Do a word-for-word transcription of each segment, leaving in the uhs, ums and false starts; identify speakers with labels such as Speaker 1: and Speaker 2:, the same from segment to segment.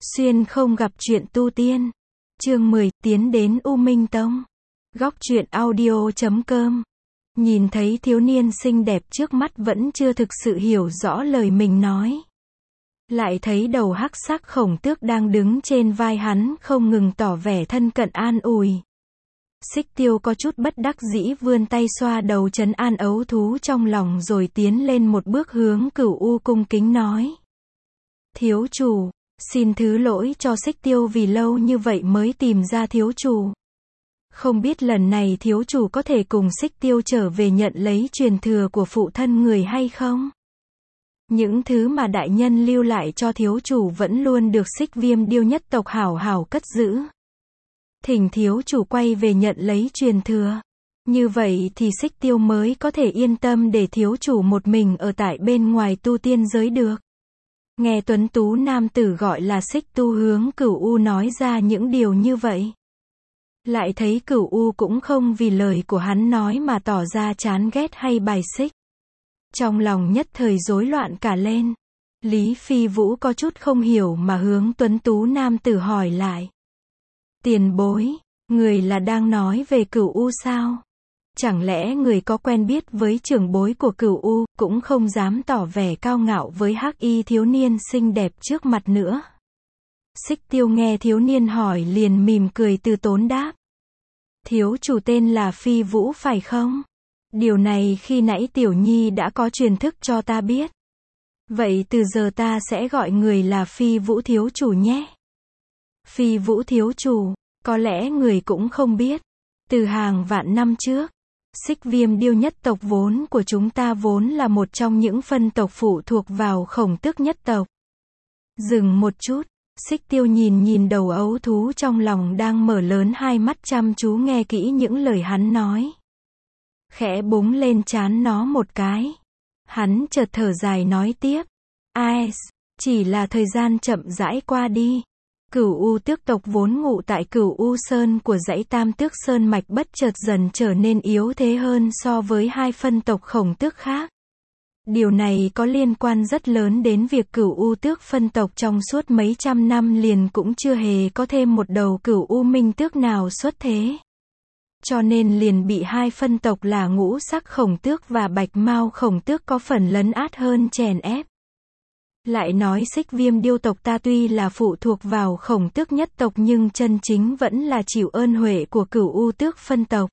Speaker 1: Xuyên không gặp chuyện tu tiên. Chương mười, tiến đến U Minh Tông. Góc truyện audio chấm com. Nhìn thấy thiếu niên xinh đẹp trước mắt vẫn chưa thực sự hiểu rõ lời mình nói. Lại thấy đầu hắc sắc khổng tước đang đứng trên vai hắn không ngừng tỏ vẻ thân cận an ủi. Xích Tiêu có chút bất đắc dĩ vươn tay xoa đầu trấn an ấu thú trong lòng rồi tiến lên một bước hướng Cửu U cung kính nói. Thiếu chủ, xin thứ lỗi cho Xích Tiêu vì lâu như vậy mới tìm ra thiếu chủ. Không biết lần này thiếu chủ có thể cùng Xích Tiêu trở về nhận lấy truyền thừa của phụ thân người hay không? Những thứ mà đại nhân lưu lại cho thiếu chủ vẫn luôn được Xích Viêm Điêu nhất tộc hảo hảo cất giữ. Thỉnh thiếu chủ quay về nhận lấy truyền thừa. Như vậy thì Xích Tiêu mới có thể yên tâm để thiếu chủ một mình ở tại bên ngoài tu tiên giới được. Nghe tuấn tú nam tử gọi là Xích Tu hướng Cửu U nói ra những điều như vậy. Lại thấy Cửu U cũng không vì lời của hắn nói mà tỏ ra chán ghét hay bài xích. Trong lòng nhất thời rối loạn cả lên. Lý Phi Vũ có chút không hiểu mà hướng tuấn tú nam tử hỏi lại. Tiền bối, người là đang nói về Cửu U sao? Chẳng lẽ người có quen biết với trưởng bối của Cửu U, cũng không dám tỏ vẻ cao ngạo với hắc y thiếu niên xinh đẹp trước mặt nữa? Xích Tiêu nghe thiếu niên hỏi liền mỉm cười từ tốn đáp. Thiếu chủ tên là Phi Vũ phải không? Điều này khi nãy Tiểu Nhi đã có truyền thức cho ta biết. Vậy từ giờ ta sẽ gọi người là Phi Vũ thiếu chủ nhé. Phi Vũ thiếu chủ, có lẽ người cũng không biết. Từ hàng vạn năm trước, Xích Viêm Điêu nhất tộc vốn của chúng ta vốn là một trong những phân tộc phụ thuộc vào Khổng Tước nhất tộc. Dừng một chút, Xích Tiêu nhìn nhìn đầu ấu thú trong lòng đang mở lớn hai mắt chăm chú nghe kỹ những lời hắn nói. Khẽ búng lên trán nó một cái. Hắn chợt thở dài nói tiếp. Ai, chỉ là thời gian chậm rãi qua đi. Cửu U tước tộc vốn ngụ tại Cửu U Sơn của dãy Tam Tước Sơn mạch bất chợt dần trở nên yếu thế hơn so với hai phân tộc Khổng Tước khác. Điều này có liên quan rất lớn đến việc Cửu U tước phân tộc trong suốt mấy trăm năm liền cũng chưa hề có thêm một đầu Cửu U Minh tước nào xuất thế. Cho nên liền bị hai phân tộc là Ngũ Sắc Khổng Tước và Bạch Mao Khổng Tước có phần lấn át hơn chèn ép. Lại nói Xích Viêm Điêu tộc ta tuy là phụ thuộc vào Khổng Tước nhất tộc nhưng chân chính vẫn là chịu ơn huệ của Cửu U tước phân tộc.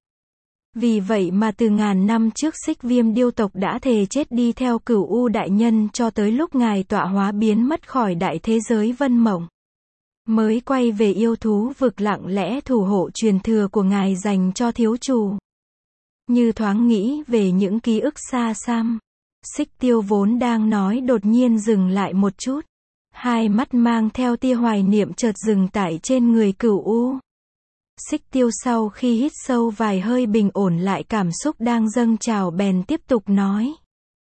Speaker 1: Vì vậy mà từ ngàn năm trước Xích Viêm Điêu tộc đã thề chết đi theo Cửu U đại nhân cho tới lúc ngài tọa hóa biến mất khỏi đại thế giới Vân Mộng. Mới quay về yêu thú vực lặng lẽ thủ hộ truyền thừa của ngài dành cho thiếu chủ. Như thoáng nghĩ về những ký ức xa xăm. Xích Tiêu vốn đang nói đột nhiên dừng lại một chút. Hai mắt mang theo tia hoài niệm chợt dừng tại trên người Cửu U. Xích Tiêu sau khi hít sâu vài hơi bình ổn lại cảm xúc đang dâng trào bèn tiếp tục nói.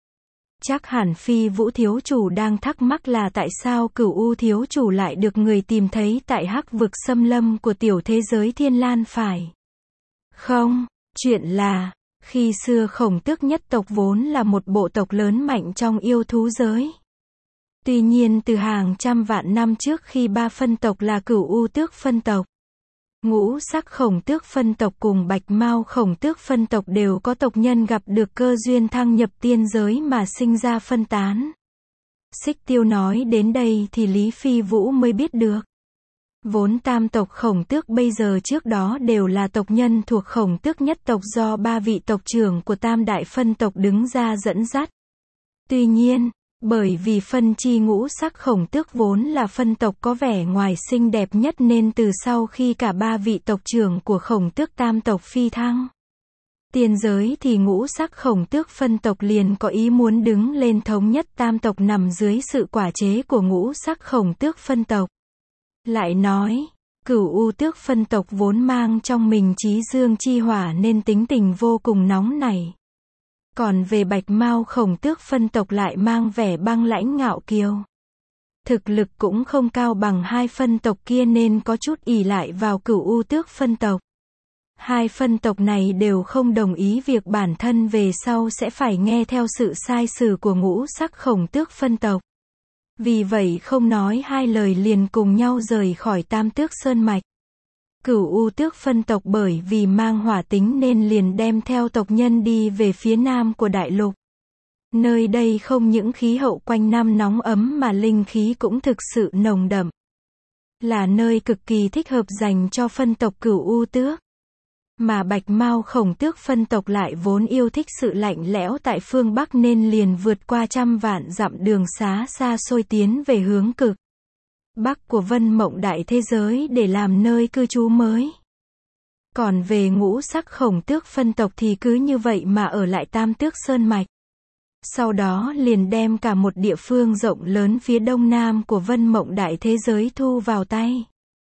Speaker 1: Chắc hẳn Phi Vũ thiếu chủ đang thắc mắc là tại sao Cửu U thiếu chủ lại được người tìm thấy tại hắc vực xâm lâm của tiểu thế giới Thiên Lan phải không? Chuyện là, khi xưa Khổng Tước nhất tộc vốn là một bộ tộc lớn mạnh trong yêu thú giới. Tuy nhiên từ hàng trăm vạn năm trước khi ba phân tộc là Cửu U tước phân tộc, Ngũ Sắc Khổng Tước phân tộc cùng Bạch Mao Khổng Tước phân tộc đều có tộc nhân gặp được cơ duyên thăng nhập tiên giới mà sinh ra phân tán. Xích Tiêu nói đến đây thì Lý Phi Vũ mới biết được. Vốn tam tộc Khổng Tước bây giờ trước đó đều là tộc nhân thuộc Khổng Tước nhất tộc do ba vị tộc trưởng của tam đại phân tộc đứng ra dẫn dắt. Tuy nhiên, bởi vì phân chi Ngũ Sắc Khổng Tước vốn là phân tộc có vẻ ngoài xinh đẹp nhất nên từ sau khi cả ba vị tộc trưởng của Khổng Tước tam tộc phi thăng tiên giới thì Ngũ Sắc Khổng Tước phân tộc liền có ý muốn đứng lên thống nhất tam tộc nằm dưới sự quả chế của Ngũ Sắc Khổng Tước phân tộc. Lại nói, Cửu U tước phân tộc vốn mang trong mình chí dương chi hỏa nên tính tình vô cùng nóng nảy. Còn về Bạch Mao Khổng Tước phân tộc lại mang vẻ băng lãnh ngạo kiêu. Thực lực cũng không cao bằng hai phân tộc kia nên có chút ỷ lại vào Cửu U tước phân tộc. Hai phân tộc này đều không đồng ý việc bản thân về sau sẽ phải nghe theo sự sai sử của Ngũ Sắc Khổng Tước phân tộc. Vì vậy không nói hai lời liền cùng nhau rời khỏi Tam Tước Sơn Mạch. Cửu U Tước phân tộc bởi vì mang hỏa tính nên liền đem theo tộc nhân đi về phía nam của đại lục. Nơi đây không những khí hậu quanh năm nóng ấm mà linh khí cũng thực sự nồng đậm. Là nơi cực kỳ thích hợp dành cho phân tộc Cửu U Tước. Mà Bạch Mao Khổng Tước phân tộc lại vốn yêu thích sự lạnh lẽo tại phương Bắc nên liền vượt qua trăm vạn dặm đường xá xa xôi tiến về hướng cực Bắc của Vân Mộng Đại thế giới để làm nơi cư trú mới. Còn về Ngũ Sắc Khổng Tước phân tộc thì cứ như vậy mà ở lại Tam Tước Sơn Mạch. Sau đó liền đem cả một địa phương rộng lớn phía đông nam của Vân Mộng Đại thế giới thu vào tay.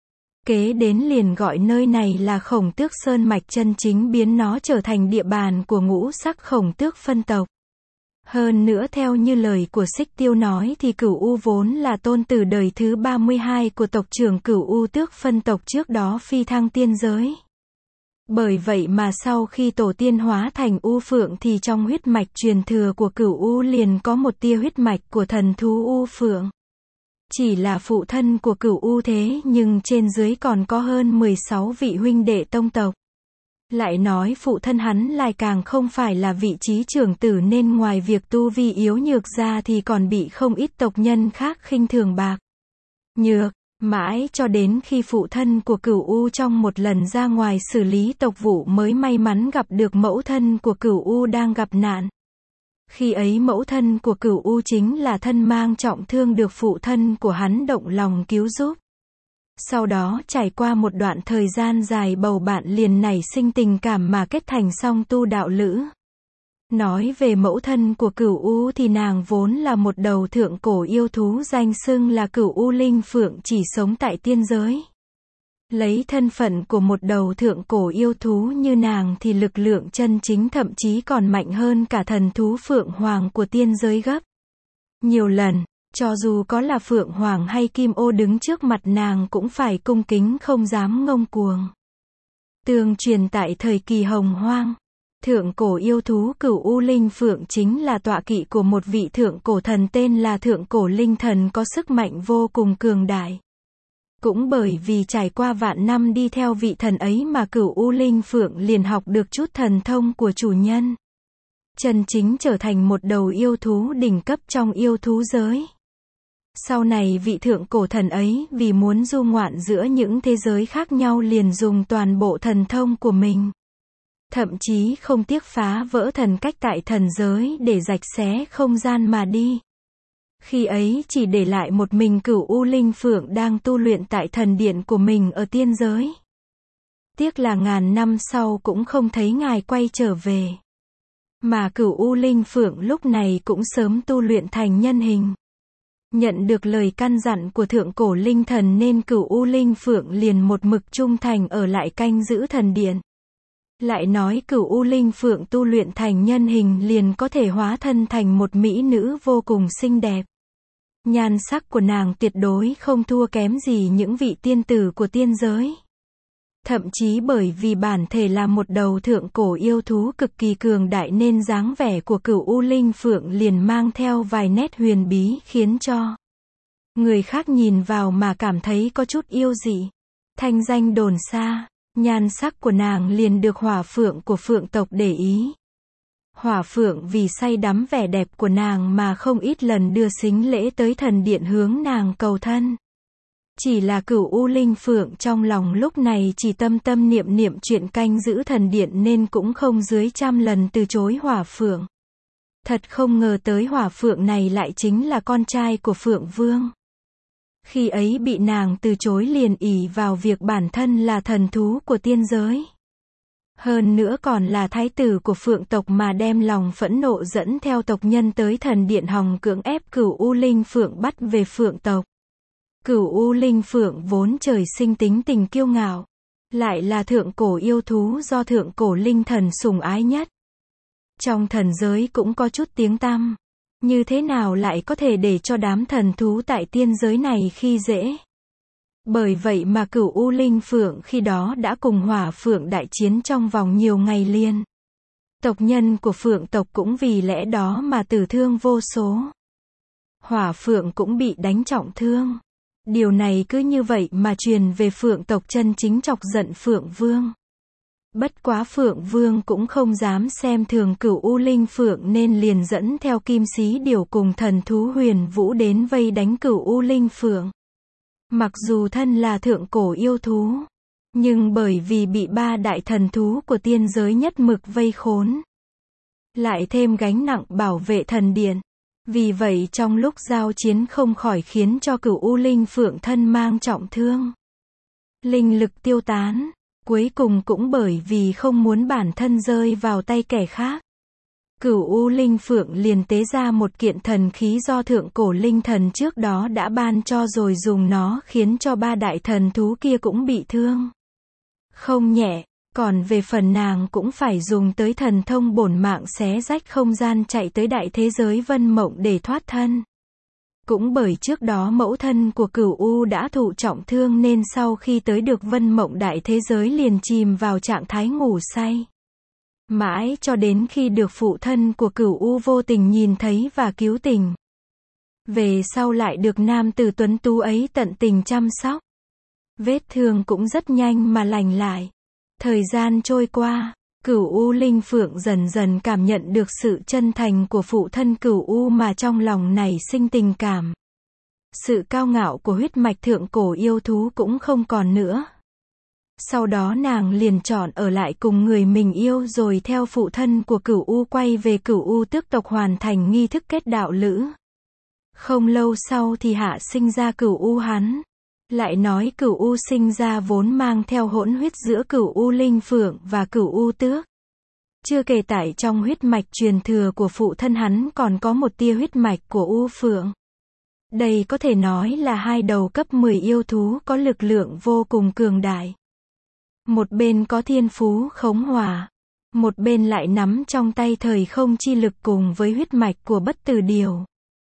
Speaker 1: Kế đến liền gọi nơi này là Khổng Tước Sơn Mạch, chân chính biến nó trở thành địa bàn của Ngũ Sắc Khổng Tước phân tộc. Hơn nữa theo như lời của Xích Tiêu nói thì Cửu U vốn là tôn tử đời thứ ba mươi hai của tộc trưởng Cửu U Tước phân tộc trước đó phi thăng tiên giới. Bởi vậy mà sau khi tổ tiên hóa thành U Phượng thì trong huyết mạch truyền thừa của Cửu U liền có một tia huyết mạch của thần thú U Phượng. Chỉ là phụ thân của Cửu U thế nhưng trên dưới còn có hơn mười sáu vị huynh đệ tông tộc. Lại nói phụ thân hắn lại càng không phải là vị trí trưởng tử nên ngoài việc tu vi yếu nhược ra thì còn bị không ít tộc nhân khác khinh thường bạc nhược. Mãi cho đến khi phụ thân của Cửu U trong một lần ra ngoài xử lý tộc vụ mới may mắn gặp được mẫu thân của Cửu U đang gặp nạn. Khi ấy mẫu thân của Cửu U chính là thân mang trọng thương được phụ thân của hắn động lòng cứu giúp. Sau đó trải qua một đoạn thời gian dài bầu bạn liền nảy sinh tình cảm mà kết thành song tu đạo lữ. Nói về mẫu thân của Cửu U thì nàng vốn là một đầu thượng cổ yêu thú danh xưng là Cửu U Linh Phượng chỉ sống tại tiên giới. Lấy thân phận của một đầu thượng cổ yêu thú như nàng thì lực lượng chân chính thậm chí còn mạnh hơn cả thần thú Phượng Hoàng của tiên giới gấp nhiều lần. Cho dù có là Phượng Hoàng hay Kim Ô đứng trước mặt nàng cũng phải cung kính không dám ngông cuồng. Tương truyền tại thời kỳ Hồng Hoang, thượng cổ yêu thú Cửu U Linh Phượng chính là tọa kỵ của một vị thượng cổ thần tên là Thượng Cổ Linh Thần có sức mạnh vô cùng cường đại. Cũng bởi vì trải qua vạn năm đi theo vị thần ấy mà Cửu U Linh Phượng liền học được chút thần thông của chủ nhân. Chân chính trở thành một đầu yêu thú đỉnh cấp trong yêu thú giới. Sau này vị thượng cổ thần ấy vì muốn du ngoạn giữa những thế giới khác nhau liền dùng toàn bộ thần thông của mình. Thậm chí không tiếc phá vỡ thần cách tại thần giới để rạch xé không gian mà đi. Khi ấy chỉ để lại một mình Cửu U Linh Phượng đang tu luyện tại thần điện của mình ở tiên giới. Tiếc là ngàn năm sau cũng không thấy ngài quay trở về. Mà Cửu U Linh Phượng lúc này cũng sớm tu luyện thành nhân hình. Nhận được lời căn dặn của Thượng Cổ Linh Thần nên Cửu U Linh Phượng liền một mực trung thành ở lại canh giữ thần điện. Lại nói Cửu U Linh Phượng tu luyện thành nhân hình liền có thể hóa thân thành một mỹ nữ vô cùng xinh đẹp. Nhan sắc của nàng tuyệt đối không thua kém gì những vị tiên tử của tiên giới. Thậm chí bởi vì bản thể là một đầu thượng cổ yêu thú cực kỳ cường đại nên dáng vẻ của Cửu U Linh Phượng liền mang theo vài nét huyền bí khiến cho người khác nhìn vào mà cảm thấy có chút yêu dị. Thanh danh đồn xa, nhan sắc của nàng liền được Hỏa Phượng của Phượng tộc để ý. Hỏa Phượng vì say đắm vẻ đẹp của nàng mà không ít lần đưa sính lễ tới thần điện hướng nàng cầu thân. Chỉ là Cửu U Linh Phượng trong lòng lúc này chỉ tâm tâm niệm niệm chuyện canh giữ thần điện nên cũng không dưới trăm lần từ chối Hỏa Phượng. Thật không ngờ tới Hỏa Phượng này lại chính là con trai của Phượng Vương. Khi ấy bị nàng từ chối liền ỷ vào việc bản thân là thần thú của tiên giới. Hơn nữa còn là thái tử của Phượng tộc mà đem lòng phẫn nộ dẫn theo tộc nhân tới thần điện hòng cưỡng ép Cửu U Linh Phượng bắt về Phượng tộc. Cửu U Linh Phượng vốn trời sinh tính tình kiêu ngạo, lại là thượng cổ yêu thú do Thượng Cổ Linh Thần sủng ái nhất. Trong thần giới cũng có chút tiếng tăm, như thế nào lại có thể để cho đám thần thú tại tiên giới này khi dễ. Bởi vậy mà Cửu U Linh Phượng khi đó đã cùng Hỏa Phượng đại chiến trong vòng nhiều ngày liền. Tộc nhân của Phượng tộc cũng vì lẽ đó mà tử thương vô số. Hỏa Phượng cũng bị đánh trọng thương. Điều này cứ như vậy mà truyền về Phượng tộc chân chính chọc giận Phượng Vương. Bất quá Phượng Vương cũng không dám xem thường Cửu U Linh Phượng nên liền dẫn theo Kim Xí Điểu cùng thần thú Huyền Vũ đến vây đánh Cửu U Linh Phượng. Mặc dù thân là thượng cổ yêu thú, nhưng bởi vì bị ba đại thần thú của tiên giới nhất mực vây khốn, lại thêm gánh nặng bảo vệ thần điện. Vì vậy trong lúc giao chiến không khỏi khiến cho Cửu U Linh Phượng thân mang trọng thương. Linh lực tiêu tán. Cuối cùng cũng bởi vì không muốn bản thân rơi vào tay kẻ khác, Cửu U Linh Phượng liền tế ra một kiện thần khí do thượng cổ linh thần trước đó đã ban cho rồi dùng nó khiến cho ba đại thần thú kia cũng bị thương. Không nhẹ, còn về phần nàng cũng phải dùng tới thần thông bổn mạng xé rách không gian chạy tới đại thế giới Vân Mộng để thoát thân. Cũng bởi trước đó mẫu thân của Cửu U đã thụ trọng thương nên sau khi tới được Vân Mộng đại thế giới liền chìm vào trạng thái ngủ say. Mãi cho đến khi được phụ thân của Cửu U vô tình nhìn thấy và cứu tỉnh. Về sau lại được nam tử tuấn tú ấy tận tình chăm sóc. Vết thương cũng rất nhanh mà lành lại. Thời gian trôi qua, Cửu U Linh Phượng dần dần cảm nhận được sự chân thành của phụ thân Cửu U mà trong lòng nảy sinh tình cảm. Sự cao ngạo của huyết mạch thượng cổ yêu thú cũng không còn nữa. Sau đó nàng liền chọn ở lại cùng người mình yêu rồi theo phụ thân của Cửu U quay về Cửu U tước tộc hoàn thành nghi thức kết đạo lữ. Không lâu sau thì hạ sinh ra Cửu U hắn. Lại nói Cửu U sinh ra vốn mang theo hỗn huyết giữa Cửu U Linh Phượng và Cửu U tước. Chưa kể tại trong huyết mạch truyền thừa của phụ thân hắn còn có một tia huyết mạch của U Phượng. Đây có thể nói là hai đầu cấp mười yêu thú có lực lượng vô cùng cường đại. Một bên có thiên phú khống hỏa, một bên lại nắm trong tay thời không chi lực cùng với huyết mạch của bất tử điều.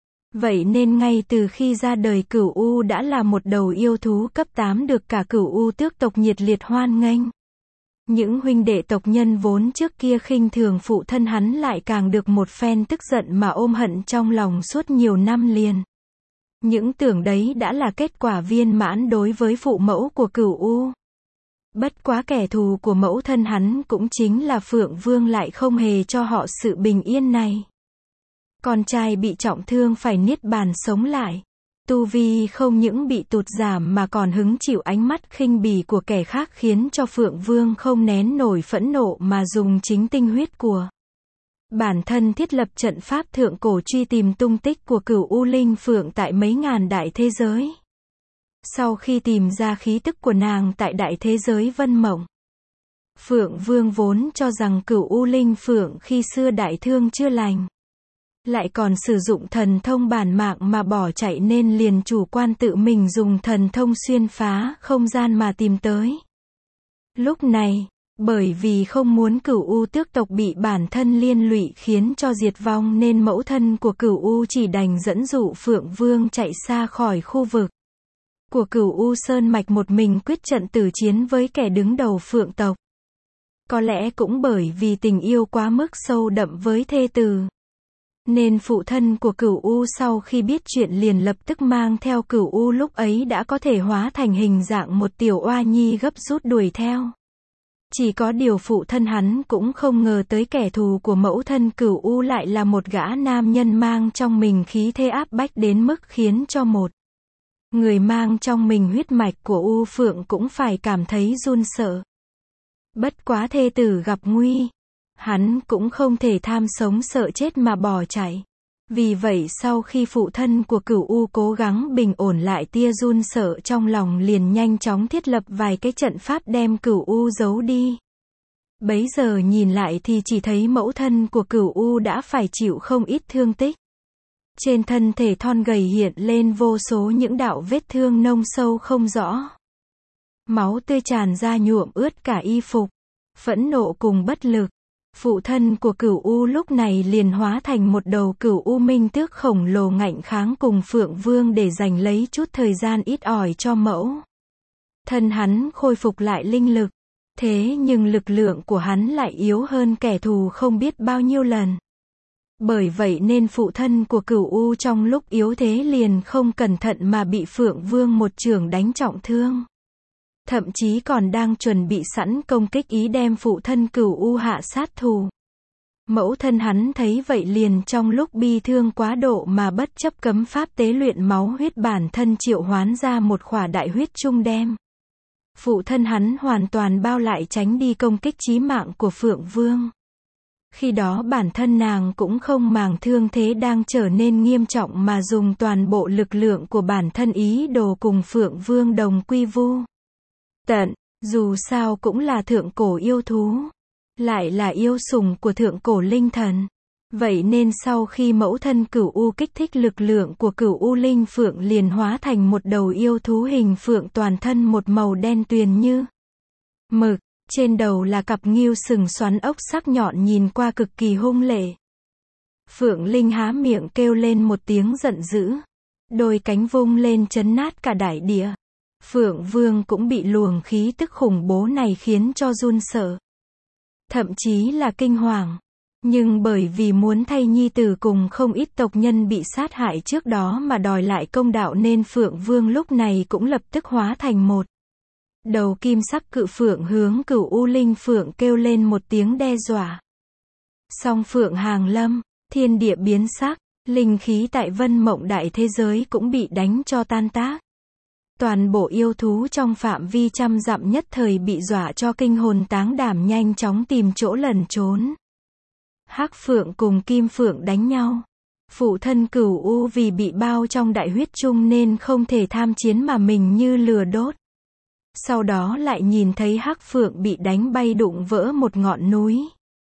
Speaker 1: Vậy nên ngay từ khi ra đời Cửu U đã là một đầu yêu thú cấp tám được cả Cửu U tước tộc nhiệt liệt hoan nghênh. Những huynh đệ tộc nhân vốn trước kia khinh thường phụ thân hắn lại càng được một phen tức giận mà ôm hận trong lòng suốt nhiều năm liền. Những tưởng đấy đã là kết quả viên mãn đối với phụ mẫu của Cửu U. Bất quá kẻ thù của mẫu thân hắn cũng chính là Phượng Vương lại không hề cho họ sự bình yên này. Con trai bị trọng thương phải niết bàn sống lại. Tu vi không những bị tụt giảm mà còn hứng chịu ánh mắt khinh bỉ của kẻ khác khiến cho Phượng Vương không nén nổi phẫn nộ mà dùng chính tinh huyết của bản thân thiết lập trận pháp thượng cổ truy tìm tung tích của Cửu U Linh Phượng tại mấy ngàn đại thế giới. Sau khi tìm ra khí tức của nàng tại đại thế giới Vân Mộng, Phượng Vương vốn cho rằng Cửu U Linh Phượng khi xưa đại thương chưa lành, lại còn sử dụng thần thông bản mạng mà bỏ chạy nên liền chủ quan tự mình dùng thần thông xuyên phá không gian mà tìm tới. Lúc này, bởi vì không muốn Cửu U tước tộc bị bản thân liên lụy khiến cho diệt vong nên mẫu thân của Cửu U chỉ đành dẫn dụ Phượng Vương chạy xa khỏi khu vực của Cửu U Sơn Mạch một mình quyết trận tử chiến với kẻ đứng đầu Phượng tộc. Có lẽ cũng bởi vì tình yêu quá mức sâu đậm với thê tử, nên phụ thân của Cửu U sau khi biết chuyện liền lập tức mang theo Cửu U lúc ấy đã có thể hóa thành hình dạng một tiểu oa nhi gấp rút đuổi theo. Chỉ có điều phụ thân hắn cũng không ngờ tới kẻ thù của mẫu thân Cửu U lại là một gã nam nhân mang trong mình khí thế áp bách đến mức khiến cho một người mang trong mình huyết mạch của U Phượng cũng phải cảm thấy run sợ. Bất quá thê tử gặp nguy, hắn cũng không thể tham sống sợ chết mà bỏ chạy. Vì vậy sau khi phụ thân của Cửu U cố gắng bình ổn lại tia run sợ trong lòng liền nhanh chóng thiết lập vài cái trận pháp đem Cửu U giấu đi. Bấy giờ nhìn lại thì chỉ thấy mẫu thân của Cửu U đã phải chịu không ít thương tích. Trên thân thể thon gầy hiện lên vô số những đạo vết thương nông sâu không rõ. Máu tươi tràn ra nhuộm ướt cả y phục. Phẫn nộ cùng bất lực, phụ thân của Cửu U lúc này liền hóa thành một đầu Cửu U minh tước khổng lồ ngạnh kháng cùng Phượng Vương để giành lấy chút thời gian ít ỏi cho mẫu thân hắn khôi phục lại linh lực. Thế nhưng lực lượng của hắn lại yếu hơn kẻ thù không biết bao nhiêu lần. Bởi vậy nên phụ thân của Cửu U trong lúc yếu thế liền không cẩn thận mà bị Phượng Vương một chưởng đánh trọng thương. Thậm chí còn đang chuẩn bị sẵn công kích ý đem phụ thân Cửu U hạ sát thủ. Mẫu thân hắn thấy vậy liền trong lúc bi thương quá độ mà bất chấp cấm pháp tế luyện máu huyết bản thân triệu hoán ra một khỏa đại huyết trung đem. Phụ thân hắn hoàn toàn bao lại tránh đi công kích chí mạng của Phượng Vương. Khi đó bản thân nàng cũng không màng thương thế đang trở nên nghiêm trọng mà dùng toàn bộ lực lượng của bản thân ý đồ cùng Phượng Vương đồng quy vu tận, dù sao cũng là thượng cổ yêu thú, lại là yêu sủng của thượng cổ linh thần. Vậy nên sau khi mẫu thân Cửu U kích thích lực lượng của Cửu U linh phượng liền hóa thành một đầu yêu thú hình phượng toàn thân một màu đen tuyền như mực, trên đầu là cặp nghêu sừng xoắn ốc sắc nhọn nhìn qua cực kỳ hung lệ. Phượng Linh há miệng kêu lên một tiếng giận dữ, đôi cánh vung lên chấn nát cả đại địa. Phượng Vương cũng bị luồng khí tức khủng bố này khiến cho run sợ, thậm chí là kinh hoàng. Nhưng bởi vì muốn thay nhi tử cùng không ít tộc nhân bị sát hại trước đó mà đòi lại công đạo nên Phượng Vương lúc này cũng lập tức hóa thành một đầu kim sắc cự phượng hướng Cửu U linh phượng kêu lên một tiếng đe dọa. Song phượng hàng lâm, thiên địa biến sắc, linh khí tại Vân Mộng đại thế giới cũng bị đánh cho tan tác. Toàn bộ yêu thú trong phạm vi trăm dặm nhất thời bị dọa cho kinh hồn táng đảm nhanh chóng tìm chỗ lẩn trốn. Hắc phượng cùng kim phượng đánh nhau. Phụ thân Cửu U vì bị bao trong đại huyết chung nên không thể tham chiến mà mình như lửa đốt. Sau đó lại nhìn thấy hắc phượng bị đánh bay đụng vỡ một ngọn núi.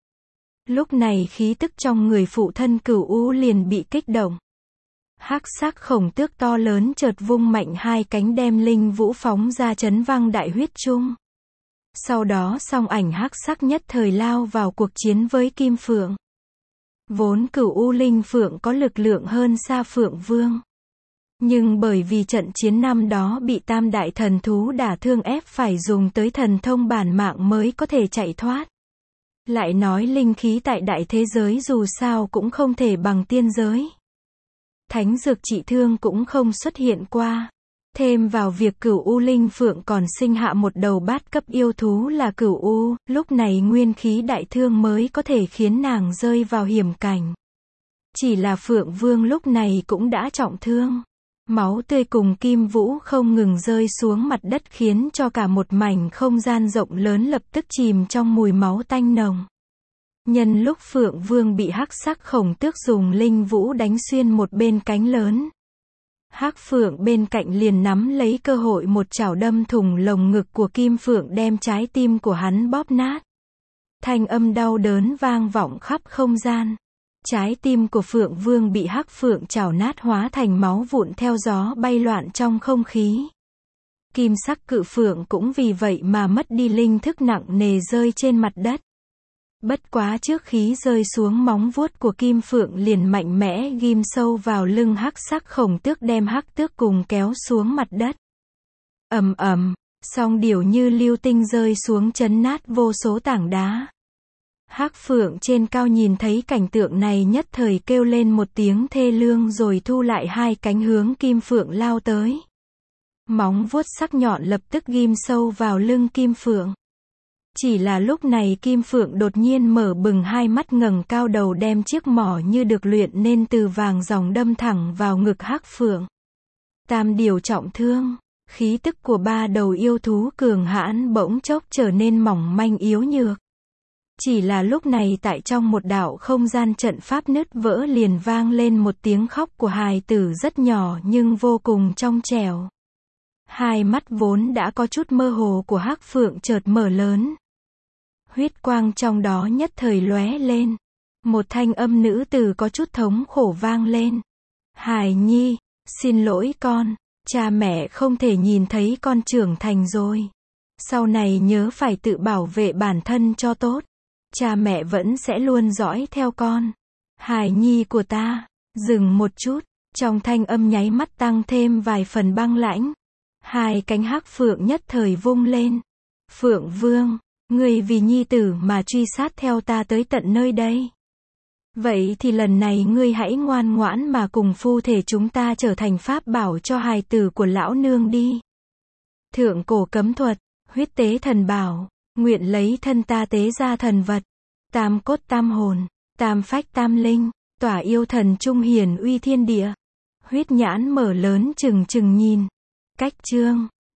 Speaker 1: Lúc này khí tức trong người phụ thân Cửu U liền bị kích động. Hắc sắc khổng tước to lớn chợt vung mạnh hai cánh đem linh vũ phóng ra chấn văng đại huyết chung. Sau đó song ảnh hắc sắc nhất thời lao vào cuộc chiến với kim phượng. Vốn Cửu U linh phượng có lực lượng hơn xa Phượng Vương. Nhưng bởi vì trận chiến năm đó bị tam đại thần thú đả thương ép phải dùng tới thần thông bản mạng mới có thể chạy thoát. Lại nói linh khí tại đại thế giới dù sao cũng không thể bằng tiên giới. Thánh dược trị thương cũng không xuất hiện qua. Thêm vào việc Cửu U linh phượng còn sinh hạ một đầu bát cấp yêu thú là Cửu U, lúc này nguyên khí đại thương mới có thể khiến nàng rơi vào hiểm cảnh. Chỉ là Phượng Vương lúc này cũng đã trọng thương. Máu tươi cùng kim vũ không ngừng rơi xuống mặt đất khiến cho cả một mảnh không gian rộng lớn lập tức chìm trong mùi máu tanh nồng. Nhân lúc Phượng Vương bị hắc sắc khổng tước dùng linh vũ đánh xuyên một bên cánh lớn, hắc phượng bên cạnh liền nắm lấy cơ hội một chảo đâm thủng lồng ngực của kim phượng đem trái tim của hắn bóp nát. Thanh âm đau đớn vang vọng khắp không gian. Trái tim của Phượng Vương bị hắc phượng chảo nát hóa thành máu vụn theo gió bay loạn trong không khí. Kim sắc cự phượng cũng vì vậy mà mất đi linh thức nặng nề rơi trên mặt đất. Bất quá trước khí rơi xuống móng vuốt của kim phượng liền mạnh mẽ ghim sâu vào lưng hắc sắc khổng tước đem hắc tước cùng kéo xuống mặt đất. Ầm ầm, song điểu như lưu tinh rơi xuống chấn nát vô số tảng đá. Hắc phượng trên cao nhìn thấy cảnh tượng này nhất thời kêu lên một tiếng thê lương rồi thu lại hai cánh hướng kim phượng lao tới. Móng vuốt sắc nhọn lập tức ghim sâu vào lưng kim phượng. Chỉ là lúc này kim phượng đột nhiên mở bừng hai mắt ngẩng cao đầu đem chiếc mỏ như được luyện nên từ vàng ròng đâm thẳng vào ngực hắc phượng. Tam điều trọng thương, khí tức của ba đầu yêu thú cường hãn bỗng chốc trở nên mỏng manh yếu nhược. Chỉ là lúc này tại trong một đạo không gian trận pháp nứt vỡ liền vang lên một tiếng khóc của hài tử rất nhỏ nhưng vô cùng trong trẻo. Hai mắt vốn đã có chút mơ hồ của hắc phượng chợt mở lớn. Huyết quang trong đó nhất thời lóe lên. Một thanh âm nữ tử có chút thống khổ vang lên. Hài nhi, xin lỗi con, cha mẹ không thể nhìn thấy con trưởng thành rồi. Sau này nhớ phải tự bảo vệ bản thân cho tốt. Cha mẹ vẫn sẽ luôn dõi theo con. Hài nhi của ta, dừng một chút, trong thanh âm nháy mắt tăng thêm vài phần băng lãnh. Hai cánh hắc phượng nhất thời vung lên. Phượng Vương, ngươi vì nhi tử mà truy sát theo ta tới tận nơi đây. Vậy thì lần này ngươi hãy ngoan ngoãn mà cùng phu thể chúng ta trở thành pháp bảo cho hài tử của lão nương đi. Thượng cổ cấm thuật, huyết tế thần bảo, nguyện lấy thân ta tế ra thần vật, tam cốt tam hồn, tam phách tam linh, tỏa yêu thần trung hiển uy thiên địa. Huyết nhãn mở lớn trừng trừng nhìn. Cách chương